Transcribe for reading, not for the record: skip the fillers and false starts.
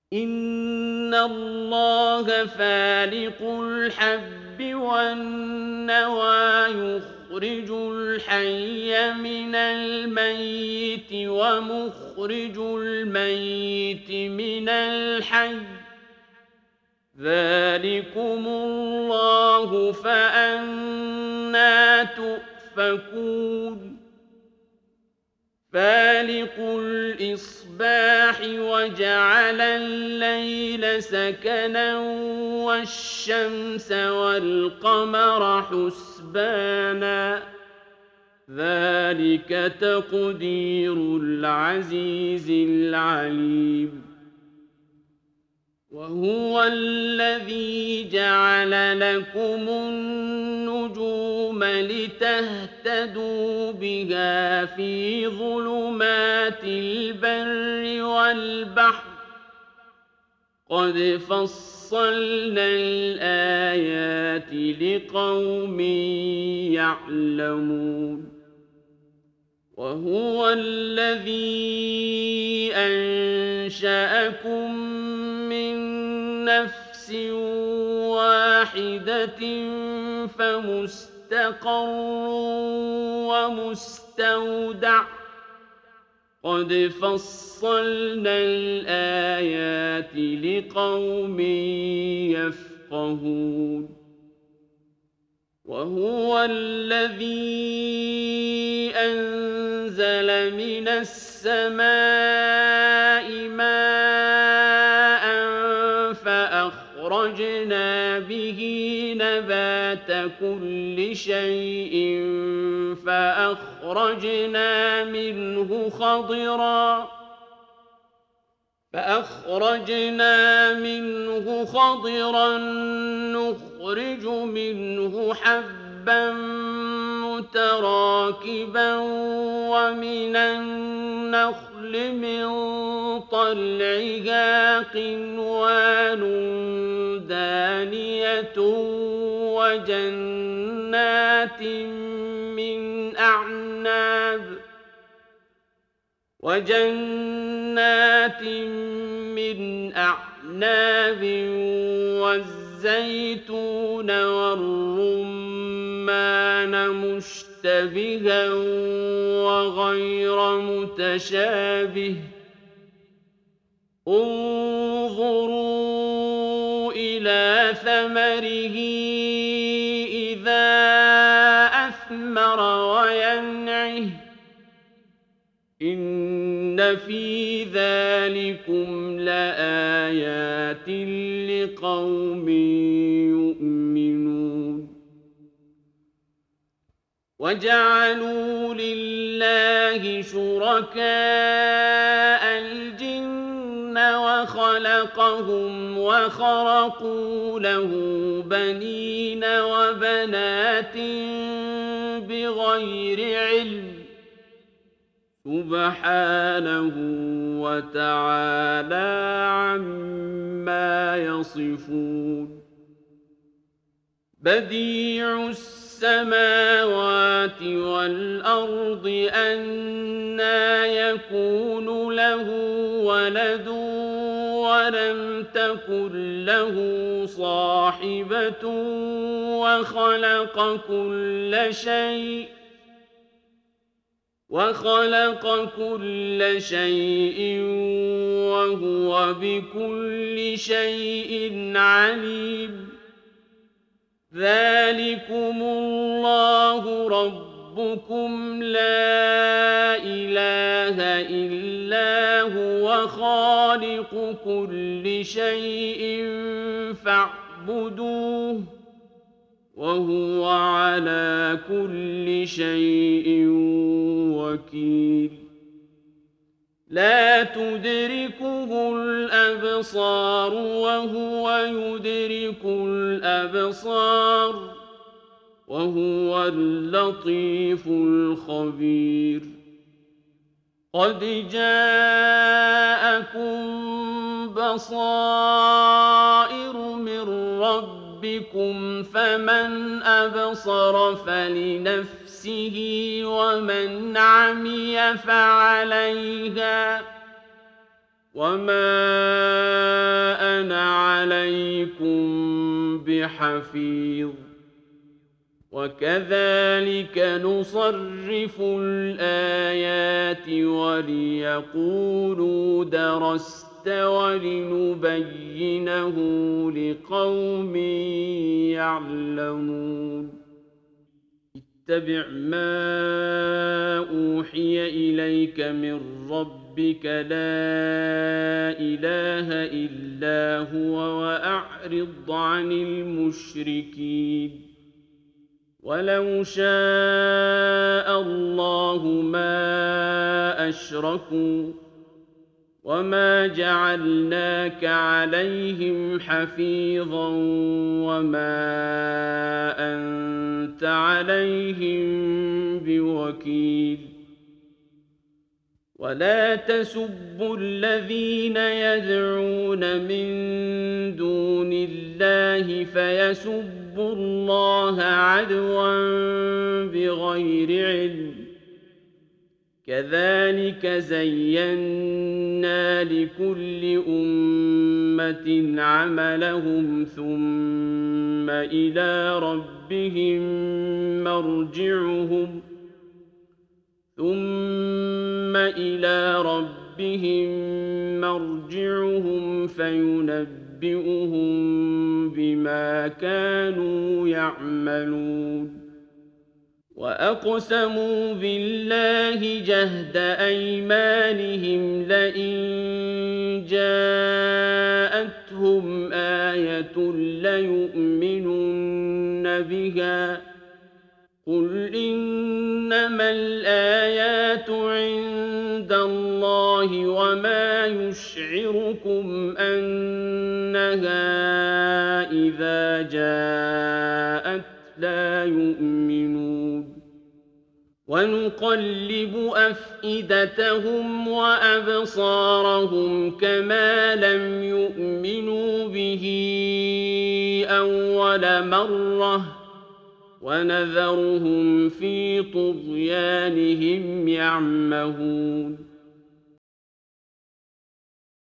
إِنَّ اللَّهَ فَالِقُ الْحَبِّ وَالنَّوَىٰ يُخْرِجُ الْحَيَّ مِنَ الْمَيِّتِ وَمُخْرِجُ الْمَيِّتِ مِنَ الْحَيِّ ۚ ذَٰلِكُمُ اللَّهُ فَأَنَّىٰ تُؤْفَكُونَ فَالِقُ الْإِصْبَاحِ وَجَعَلَ اللَّيْلَ سَكَنًا وَالشَّمْسَ وَالْقَمَرَ حُسْبَانًا ۚ ذَٰلِكَ تَقْدِيرُ الْعَزِيزِ الْعَلِيمِ وَهُوَ الَّذِي جَعَلَ لَكُمُ النُّجُومَ لِتَهْتَدُوا بِهَا فِي ظُلُمَاتِ الْبَرِّ وَالْبَحْرِ ۗ قَدْ فَصَّلْنَا الْآيَاتِ لِقَوْمٍ يَعْلَمُونَ وَهُوَ الَّذِي أَنشَأَكُم مِّن نَّفْسٍ وَاحِدَةٍ فَمُسْتَقَرٌّ وَمُسْتَوْدَعٌ ۗ قَدْ فَصَّلْنَا الْآيَاتِ لِقَوْمٍ يَفْقَهُونَ وَهُوَ الَّذِي أَنزَلَ مِنَ السَّمَاءِ مَاءً فَأَخْرَجْنَا بِهِ نَبَاتَ كُلِّ شَيْءٍ فَأَخْرَجْنَا مِنْهُ خَضِرًا نُّخْرِجُ مِنْهُ حَبًّا مُّتَرَاكِبًا وَمِنَ النَّخْلِ مِن طَلْعِهَا قِنْوَانٌ دَانِيَةٌ وَجَنَّاتٍ مِّنْ أَعْنَابٍ وَالزَّيْتُونَ وَالرُّمَّانَ مُشْتَبِهًا وَغَيْرَ مُتَشَابِهٍ ۗ انظُرُوا إِلَىٰ ثَمَرِهِ إِذَا أَثْمَرَ وَيَنْعِهِ ۚ إِنَّ فِي ذَٰلِكُمْ لَآيَاتٍ لِّقَوْمٍ يُؤْمِنُونَ وَجَعَلُوا لِلَّهِ شُرَكَاءَ الْجِنَّ وَخَلَقَهُمْ وَخَرَقُوا لَهُ بَنِينَ وَبَنَاتٍ بِغَيْرِ عِلْمٍ ۚ سُبْحَانَهُ وَتَعَالَىٰ عَمَّا يَصِفُونَ بَدِيعُ السَّمَاوَاتِ وَالْأَرْضِ أَنَّىٰ يَكُونُ لَهُ وَلَدٌ وَلَمْ تَكُن لَّهُ صَاحِبَةٌ وَخَلَقَ كُلَّ شَيْءٍ وَهُوَ بِكُلِّ شَيْءٍ عَلِيمٌ ذَٰلِكُمُ اللَّهُ رَبُّكُمْ لَا إِلَٰهَ إِلَّا هُوَ خَالِقُ كُلِّ شَيْءٍ فَاعْبُدُوهُ ۚ وَهُوَ عَلَىٰ كُلِّ شَيْءٍ وَكِيلٌ لَا تُدْرِكُهُ الْأَبْصَارُ وَهُوَ يُدْرِكُ الْأَبْصَارَ وَهُوَ اللَّطِيفُ الْخَبِيرُ قَدْ جَاءَكُم بَصَائِرُ مِن رَّبِّكُمْ ۖ فَمَنْ أَبْصَرَ فَلِنَفْسِهِ وَمَنْ عَمِيَ فَعَلَيْهَا ۚ وَمَا بحفيظ وكذلك نصرف الآيات وليقولوا درست ولنبينه لقوم يعلمون اتبع ما أوحي إليك من ربك لا إله إلا هو وأعرض عن المشركين ولو شاء الله ما أشركوا وما جعلناك عليهم حفيظا وما أنت عليهم بوكيل ولا تسبوا الذين يدعون من دون الله فيسبوا الله عدوا بغير علم كذلك زينا لكل أمة عملهم ثم إلى ربهم مرجعهم فينبئهم بما كانوا يعملون وأقسموا بالله جهد أيمانهم لئن جاءتهم آية ليؤمنن بها قل إنما الآيات عند الله وما يشعركم أنها إذا جاءت لا يؤمنون ونقلب أفئدتهم وأبصارهم كما لم يؤمنوا به أول مرة ونذرهم في طغيانهم يعمهون